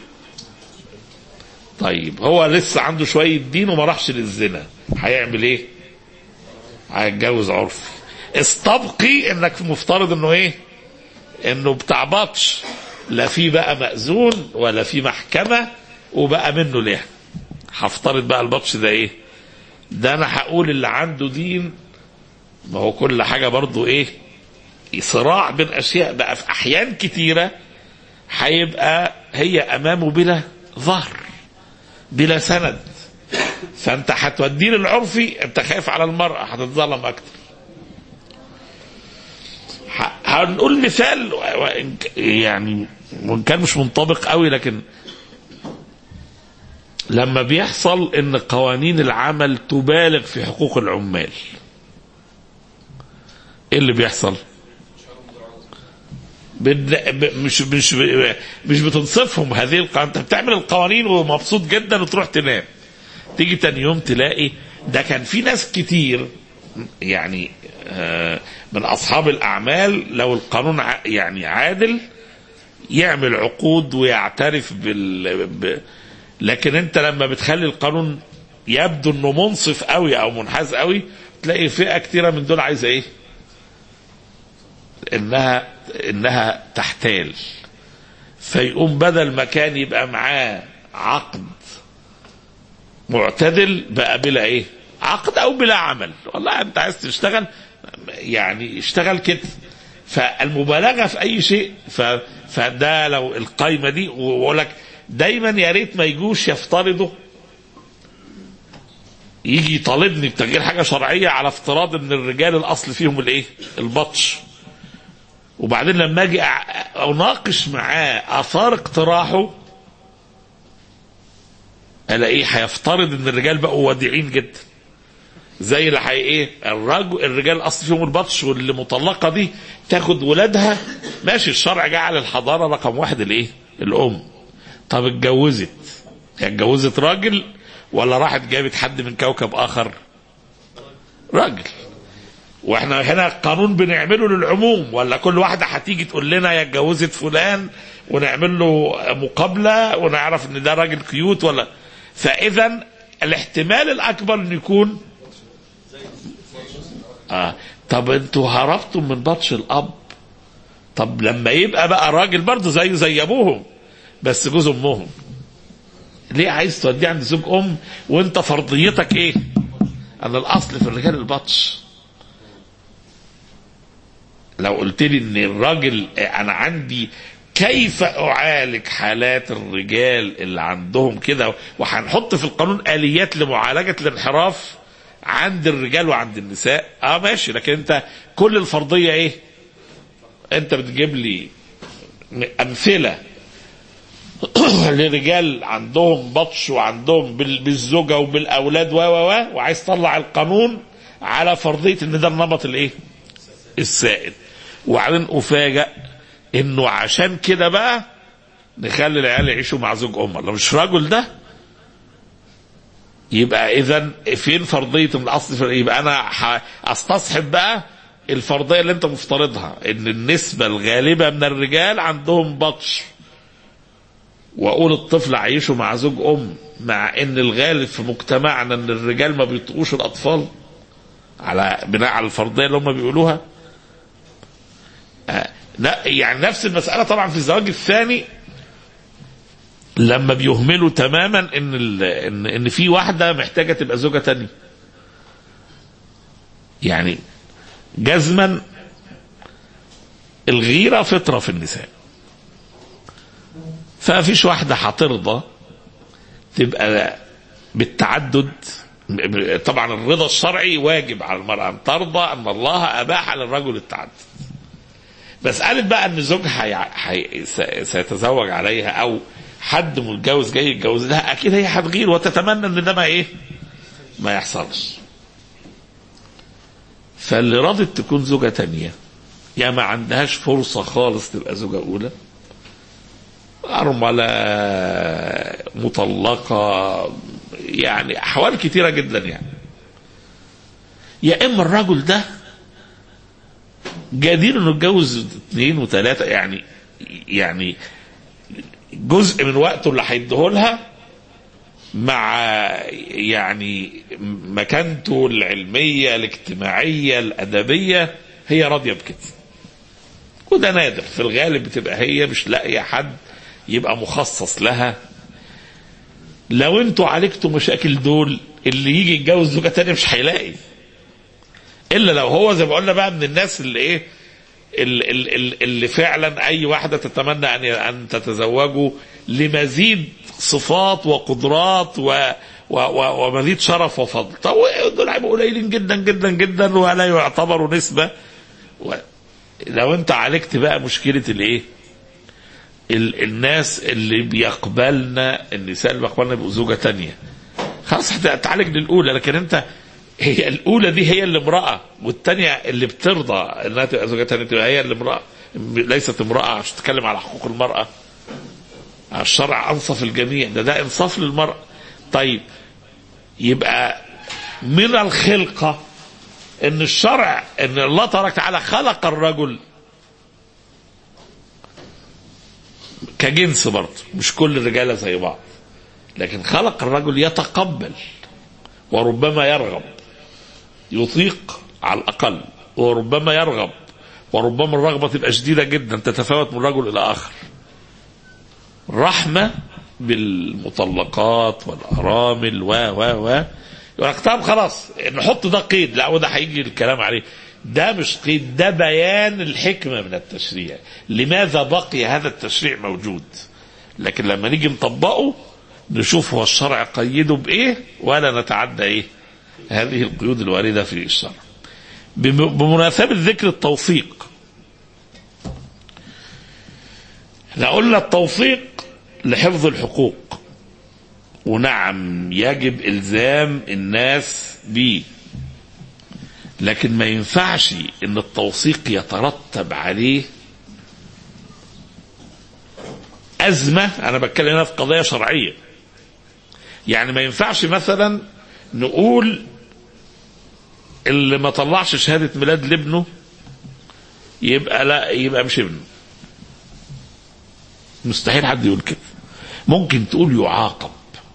طيب هو لسه عنده شوية دين وما راحش للزنا، هيعمل ايه؟ هيتجوز عرفي. استبقي انك مفترض انه ايه؟ انه بتاع بطش، لا في بقى مأذون ولا في محكمة وبقى منه ليه. هفترض بقى البطش ده ايه؟ ده انا هقول اللي عنده دين. ما هو كل حاجة برضو ايه؟ صراع بين اشياء بقى في احيان كتيرة هيبقى هي امامه بلا ظهر بلا سند، فانت هتوديه للعرفي، انت خايف على المرأة هتتظلم اكتر. هنقول مثال يعني وان كان مش منطبق قوي، لكن لما بيحصل ان قوانين العمل تبالغ في حقوق العمال، ايه اللي بيحصل؟ مش مش مش بتنصفهم هذه القوانين. انت بتعمل القوانين ومبسوط جدا وتروح تنام، تيجي تاني يوم تلاقي ده كان في ناس كتير يعني من اصحاب الاعمال لو القانون يعني عادل يعمل عقود ويعترف بال ب... لكن انت لما بتخلي القانون يبدو انه منصف قوي او منحاز قوي تلاقي فئة كتيرة من دول عايزة ايه؟ انها انها تحتال، فيقوم بدل ما كان يبقى معاه عقد معتدل بقى بلا ايه؟ عقد او بلا عمل. والله انت عايز تشتغل يعني اشتغل كده. فالمبالغه في اي شيء ف... فده لو القايمه دي، واقول لك دايما يا ريت ما يجوش يفترضوا يجي يطالبني بتغيير حاجه شرعيه على افتراض ان الرجال الاصل فيهم الايه؟ البطش. وبعدين لما اجي اناقش معاه اثار اقتراحه الاقيه هيفترض ان الرجال بقوا وديعين جدا، زي اللي حي ايه الرجل الرجال اصل فيهم البطش، واللي مطلقه دي تاخد ولادها ماشي. الشرع جعل الحضاره رقم واحد الايه؟ الام. طب اتجوزت، هي اتجوزت راجل ولا راحت جابت حد من كوكب اخر؟ راجل. واحنا هنا قانون بنعمله للعموم، ولا كل واحده هتيجي تقول لنا يا اتجوزت فلان ونعمل له مقابله ونعرف ان ده راجل كيوت ولا؟ فاذا الاحتمال الاكبر ان يكون اه طب انتوا هربتم من بطش الاب. طب لما يبقى بقى راجل برضه زيه زي ابوهم بس جوز امهم، ليه عايز توديه عند زوج ام وانت فرضيتك ايه؟ ان الاصل في الرجال البطش. لو قلت لي ان الراجل انا عندي كيف اعالج حالات الرجال اللي عندهم كده، وهنحط في القانون اليات لمعالجه الانحراف عند الرجال وعند النساء، اه ماشي. لكن انت كل الفرضيه ايه؟ انت بتجيب لي امثله لرجال عندهم بطش وعندهم بالزوجه وبالاولاد و و وعايز تطلع القانون على فرضيه ان ده النمط الايه؟ السائد. وبعدين افاجئ انه عشان كده بقى نخلي العيال يعيشوا مع زوج امه. لو مش راجل ده يبقى اذا فين فرضيه من الاصل؟ يبقى انا استصحب بقى الفرضيه اللي انت مفترضها ان النسبه الغالبه من الرجال عندهم بطش، واقول الطفل عايشه مع زوج ام، مع ان الغالب في مجتمعنا ان الرجال ما بيطقوش الاطفال على بناء على الفرضيه اللي هم بيقولوها. آه لا يعني نفس المساله طبعا في الزواج الثاني لما بيهملوا تماما ان ان ان في واحده محتاجه تبقى زوجه تانية. يعني جزما الغيره فطره في النساء، فمفيش واحده هترضى تبقى بالتعدد. طبعا الرضا الشرعي واجب على المراه ان ترضى ان الله اباح للرجل التعدد، بس قالت بقى ان زوجها حي... سيتزوج عليها او حد متجوز جاي يتجوز لها، اكيد هي هتغير وتتمنى ان ده ما ايه ما يحصلش. فاللي راضت تكون زوجة تانية يا ما عندهاش فرصة خالص تبقى زوجة اولى، أرملة، مطلقة، يعني احوال كتيرة جدا يعني. يا اما الرجل ده جدير انه يتجوز اثنين وثلاثة، يعني يعني جزء من وقته اللي هيديهولها مع يعني مكانته العلمية الاجتماعية الأدبية هي راضية بكده. وده نادر، في الغالب بتبقى هي مش لاقية حد يبقى مخصص لها. لو انتوا عالجتوا مشاكل دول اللي يجي يتجوز زوجة تانية مش هيلاقي، إلا لو هو زي ما قلنا بقى من الناس اللي ايه اللي, اللي فعلا اي واحدة تتمنى ان ان تتزوجه لمزيد صفات وقدرات و و و ومزيد شرف وفضل. طب دول هيبقوا قليلين جدا جدا جدا ولا يعتبروا نسبة. لو انت عالجت بقى مشكلة الايه ال الناس اللي بيقبلنا، النساء اللي بيقبلنا يبقوا زوجة تانية، خلاص هتعالج للأولى. لكن انت هي الأولى دي هي اللي امرأة، والتانية اللي بترضى انها تبقى زوجة تانية تبقى هي اللي امرأة. ليست امرأة عشان تتكلم على حقوق المرأة. الشرع أنصف الجميع، ده ده إنصاف للمرأة. طيب يبقى من الخلقة ان الشرع ان الله تبارك وتعالى خلق الرجل كجنس برضه، مش كل الرجاله زي بعض، لكن خلق الرجل يتقبل وربما يرغب، يطيق على الاقل، وربما يرغب، وربما الرغبه تبقى شديده جدا تتفاوت من رجل الى اخر. رحمه بالمطلقات والارامل و و و طب خلاص نحط ده قيد، لا وده هيجي الكلام عليه، ده مش قيد، ده بيان الحكمة من التشريع، لماذا بقي هذا التشريع موجود. لكن لما نيجي نطبقه نشوف هو الشرع قيده بإيه ولا نتعدى إيه هذه القيود الواردة في الشرع. بمناسبة ذكر التوثيق، احنا قلنا التوثيق لحفظ الحقوق، ونعم يجب إلزام الناس به، لكن ما ينفعش ان التوثيق يترتب عليه أزمة. أنا بتكلم هنا في قضايا شرعية، يعني ما ينفعش مثلا نقول اللي ما طلعش شهادة ميلاد لابنه يبقى لا يبقى مش ابنه، مستحيل حد يقول كده. ممكن تقول يعاقب،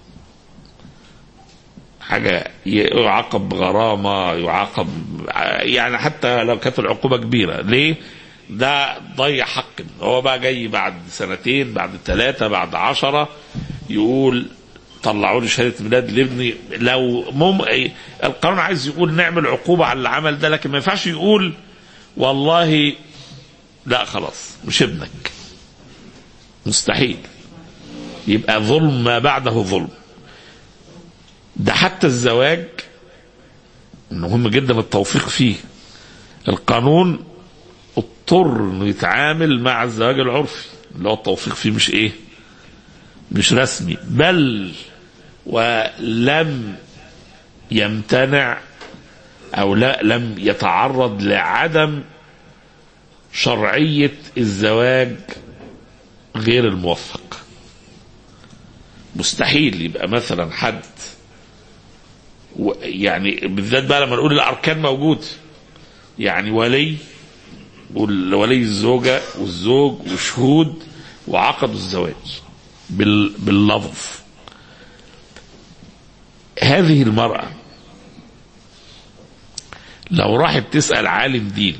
حاجة يعاقب بغرامة، يعاقب يعني حتى لو كانت العقوبة كبيرة. ليه؟ ده ضيع حق. هو بقى جاي بعد سنتين، بعد ثلاثة، بعد عشرة يقول طلعوا لي شهادة ميلاد لابني. لو مم... القانون عايز يقول نعمل عقوبة على العمل ده، لكن ما ينفعش يقول والله لا خلاص مش ابنك، مستحيل. يبقى ظلم ما بعده ظلم. ده حتى الزواج مهم جدا التوفيق فيه. القانون اضطر انه يتعامل مع الزواج العرفي اللي هو التوفيق فيه مش ايه، مش رسمي، بل ولم يمتنع او لا لم يتعرض لعدم شرعية الزواج غير الموفق. مستحيل يبقى مثلا حد يعني بالذات بقى لما نقول الاركان موجود، يعني ولي ولي الزوجة والزوج وشهود وعقدوا الزواج باللفظ. هذه المرأة لو راحت تسأل عالم دين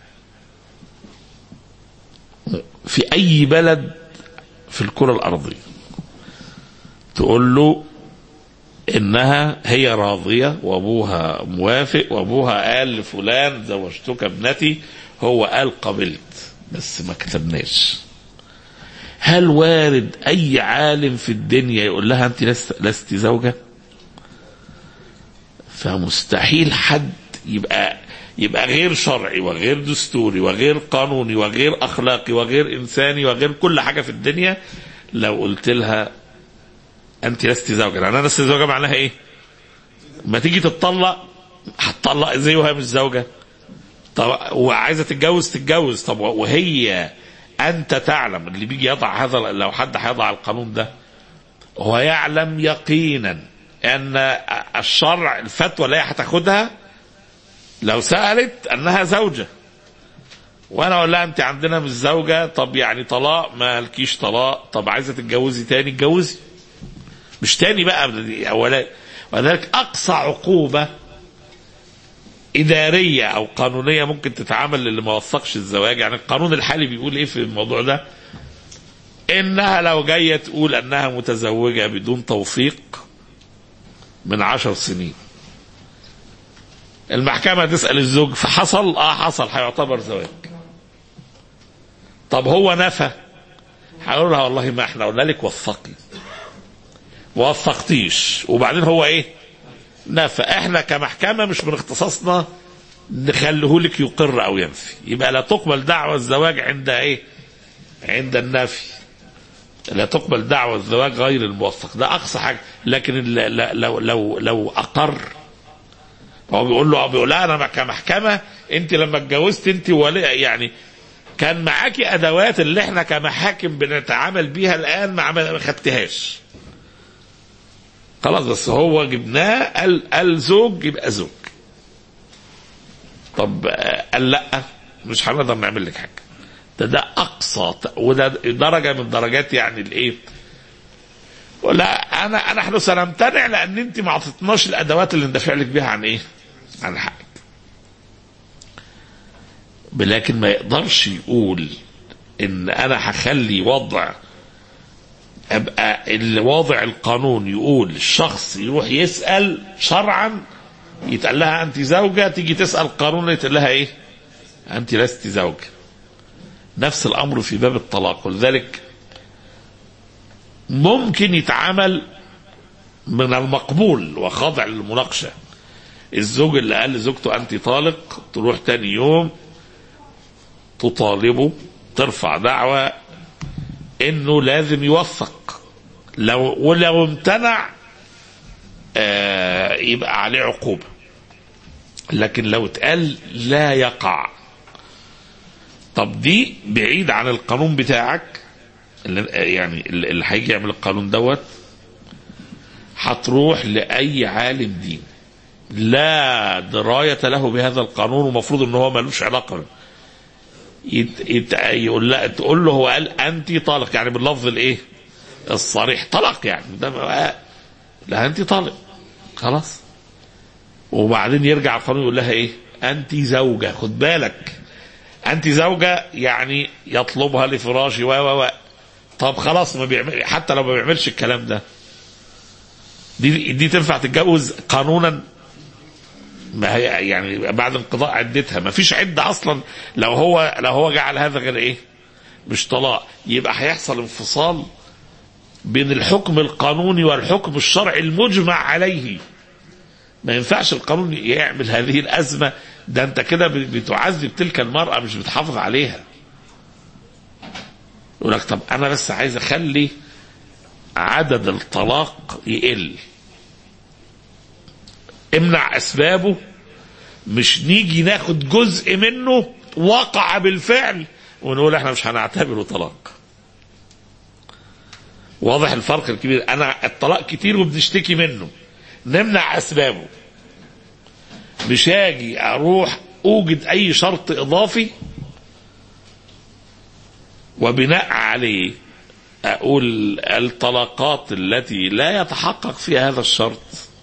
في أي بلد في الكرة الأرضية تقول له إنها هي راضية وأبوها موافق وأبوها قال لفلان زوجتك ابنتي، هو قال قبلت بس ما كتبناش، هل وارد أي عالم في الدنيا يقول لها أنت لست, لست زوجة؟ فمستحيل حد يبقى يبقى غير شرعي وغير دستوري وغير قانوني وغير أخلاقي وغير إنساني وغير كل حاجة في الدنيا لو قلت لها أنت لست زوجة. يعني أنا لست زوجة معناها إيه؟ ما تيجي تتطلق هتطلق إزاي وهي مش زوجة؟ طب وعايزة تتجوز تتجوز. طب وهي أنت تعلم اللي بيجي يضع هذا، لو حد هيضع القانون ده هو يعلم يقينا أن الشرع الفتوى اللي هي هتاخدها لو سألت أنها زوجة، وأنا أقول لها أنت عندنا مش زوجة، طب يعني طلاق ما لكيش طلاق، طب عايزة تتجوزي تاني اتجوزي، مش تاني بقى أولا. ولذلك أقصى عقوبة إدارية أو قانونية ممكن تتعامل للي ما وثقش الزواج، يعني القانون الحالي بيقول إيه في الموضوع ده؟ إنها لو جاية تقول أنها متزوجة بدون توثيق من عشر سنين، المحكمة تسأل الزوج فحصل؟ آه حصل، هيعتبر زواج. طب هو نفى، هيقول لها والله ما احنا قلنا لك وثقي ووثقتيش، وبعدين هو ايه؟ نفى. احنا كمحكمة مش من اختصاصنا نخليه لك يقر او ينفي، يبقى لا تقبل دعوى الزواج عند ايه؟ عند النفي. لا تقبل دعوى الزواج غير الموثق، ده اقصى حاجة. لكن لو لو لو اقر، هو بيقول له بيقول لها انا كمحكمة انت لما اتجوزت انت ولي يعني كان معاكي ادوات اللي احنا كمحاكم بنتعامل بيها الان ما خدتهاش خلاص، بس هو جبناه قال قال زوج يبقى زوج. طب قال لا مش هنقدر نعمل لك حاجه. ده ده اقصى وده درجه من درجات يعني الايه، ولا انا انا احنا سنمتنع لان انت ما اعطيتناش الادوات اللي ندافع لك بيها عن ايه؟ عن حقك. لكن ما يقدرش يقول ان انا هخلي وضع ابقى الوضع القانون يقول الشخص يروح يسال شرعا يتقال لها انت زوجه، تيجي تسال قانون يتقال لها ايه؟ انت لست زوجه. نفس الامر في باب الطلاق، ولذلك ممكن يتعامل من المقبول وخاضع للمناقشه. الزوج اللي قال لزوجته انت طالق تروح تاني يوم تطالبه ترفع دعوة انه لازم يوثق، لو ولو امتنع آه يبقى عليه عقوبة، لكن لو اتقال لا يقع. طب دي بعيد عن القانون بتاعك اللي يعني اللي هيجي يعمل القانون دوت، هتروح لأي عالم دين لا دراية له بهذا القانون ومفروض ان هو ملوش علاقة، يت يت يقول لا تقول له هو قال انت طالق يعني باللفظ الايه الصريح طلق يعني ده لا انت طالق خلاص، وبعدين يرجع القانون يقول لها ايه؟ انت زوجة. خد بالك انت زوجة يعني يطلبها لفراشي و و طب خلاص ما بيعمل، حتى لو ما بيعملش الكلام ده دي دي تنفع تتجوز قانونا؟ ما هي يعني بعد انقضاء عدتها ما فيش عدة اصلا. لو هو لو هو جعل هذا غير ايه؟ مش طلاق، يبقى هيحصل انفصال بين الحكم القانوني والحكم الشرعي المجمع عليه. ما ينفعش القانون يعمل هذه الازمة، ده انت كده بتعذب تلك المرأة مش بتحافظ عليها. يقول لك طب انا بس عايز اخلي عدد الطلاق يقل، امنع اسبابه، مش نيجي ناخد جزء منه وقع بالفعل ونقول احنا مش هنعتبره طلاق. واضح الفرق الكبير. انا الطلاق كتير وبنشتكي منه، نمنع اسبابه، مش هاجي اروح اوجد اي شرط اضافي وبناء عليه اقول الطلاقات التي لا يتحقق فيها هذا الشرط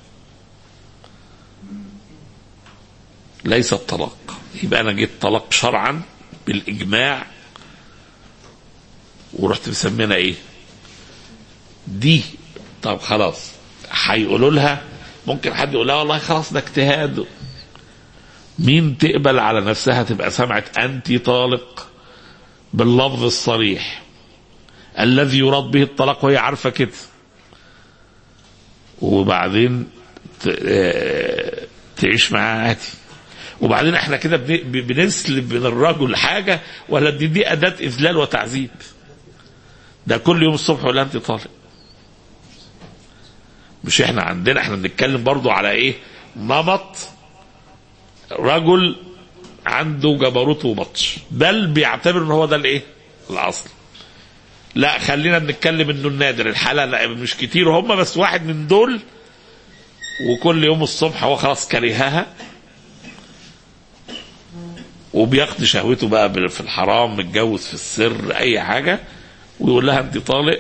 ليس الطلاق. يبقى انا جيت طلاق شرعا بالاجماع ورحت مسمينا ايه دي. طب خلاص هيقولوا لها، ممكن حد يقول لها والله خلاص ده اجتهاد. مين تقبل على نفسها تبقى سمعت انت طالق باللفظ الصريح الذي يراد به الطلاق وهي عارفه كده، وبعدين تعيش معاه عادي؟ وبعدين احنا كده بنسلب من الرجل حاجه، ولا دي دي اداه اذلال وتعذيب؟ ده كل يوم الصبح ولا انت طالق. مش احنا عندنا احنا بنتكلم برضو على ايه؟ نمط رجل عنده جبروت وبطش، بل بيعتبر ان هو ده الايه الاصل. لا خلينا بنتكلم انه النادر، الحالة لا مش كتير هم، بس واحد من دول وكل يوم الصبح هو خلاص كرهها وبيقضي شهوته بقى في الحرام، متجوز في السر اي حاجة، ويقول لها انت طالق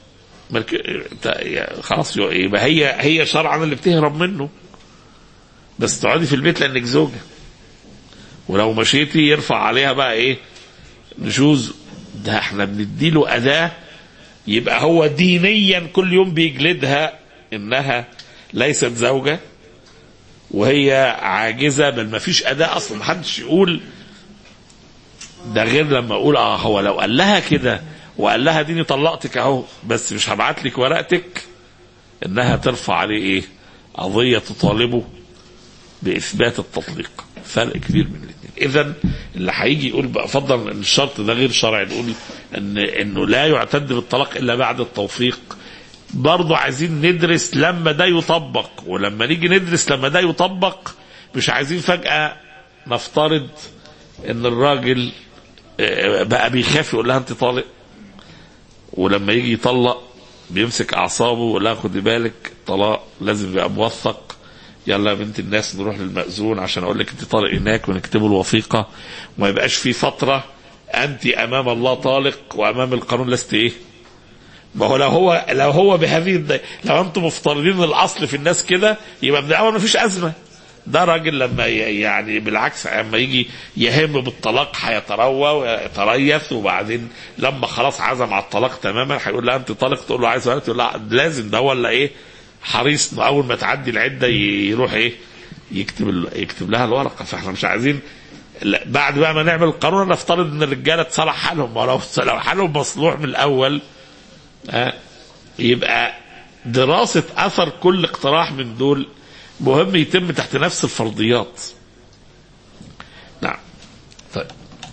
خلاص. يبقى هي هي شرعا اللي بتهرب منه، بس تقعدي في البيت لانك زوجة، ولو مشيتي يرفع عليها بقى ايه نشوز. ده احنا بنديله اداة يبقى هو دينيا كل يوم بيجلدها انها ليست زوجة وهي عاجزة، بل ما فيش اداة اصلا. محدش يقول ده غير لما اقول اه هو لو قال لها كده وقال لها ديني طلقتك اهو بس مش هبعت لك ورقتك، انها ترفع عليه ايه قضية تطالبه باثبات التطليق. فرق كبير من الاثنين. اذا اللي هيجي يقول بقى افضل ان الشرط ده غير شرعي، نقول ان انه لا يعتد بالطلاق الا بعد التوثيق، برضه عايزين ندرس لما ده يطبق، ولما نيجي ندرس لما ده يطبق مش عايزين فجأة نفترض ان الراجل بقى بيخاف يقول لها انت طالق، ولما يجي يطلق بيمسك اعصابه ويقول لها خدي بالك طلاق لازم يبقى موثق، يلا يا بنت الناس نروح للمأذون عشان اقول لك انت طالق هناك ونكتبوا الوثيقه، وما يبقاش في فتره انت امام الله طالق وامام القانون لست ايه. ما هو لو هو لو هو بهذه، لو انتم مفترضين الاصل في الناس كده يبقى من الاول ما فيش ازمه. ده راجل لما يعني بالعكس لما يجي يهم بالطلاق هيتروى ويتريث، وبعدين لما خلاص عزم على الطلاق تماما هيقول لها انت طالق، تقول له عايز ولد، تقول له لازم ده ولا ايه حريص اول ما تعدي العده يروح ايه يكتب يكتب لها الورقه. فاحنا مش عايزين بعد بقى ما نعمل القانون نفترض ان الرجاله تصلح حالهم، ولو لو حالهم مصلوح من الاول اه يبقى دراسه اثر كل اقتراح من دول مهم يتم تحت نفس الفرضيات. نعم. طيب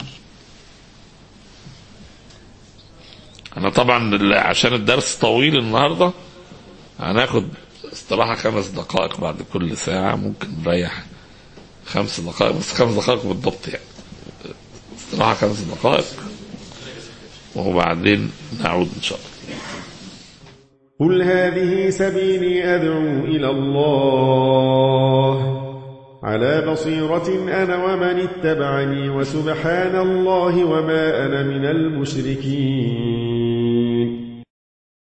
انا طبعا عشان الدرس طويل النهارده هناخد استراحه خمس دقائق بعد كل ساعه، ممكن نريح خمس دقائق بس، خمس دقائق بالضبط يعني، استراحه خمس دقائق وبعدين نعود ان شاء الله. قل هذه سبيلي أدعو إلى الله على بصيرة أنا ومن اتبعني وسبحان الله وما أنا من المشركين.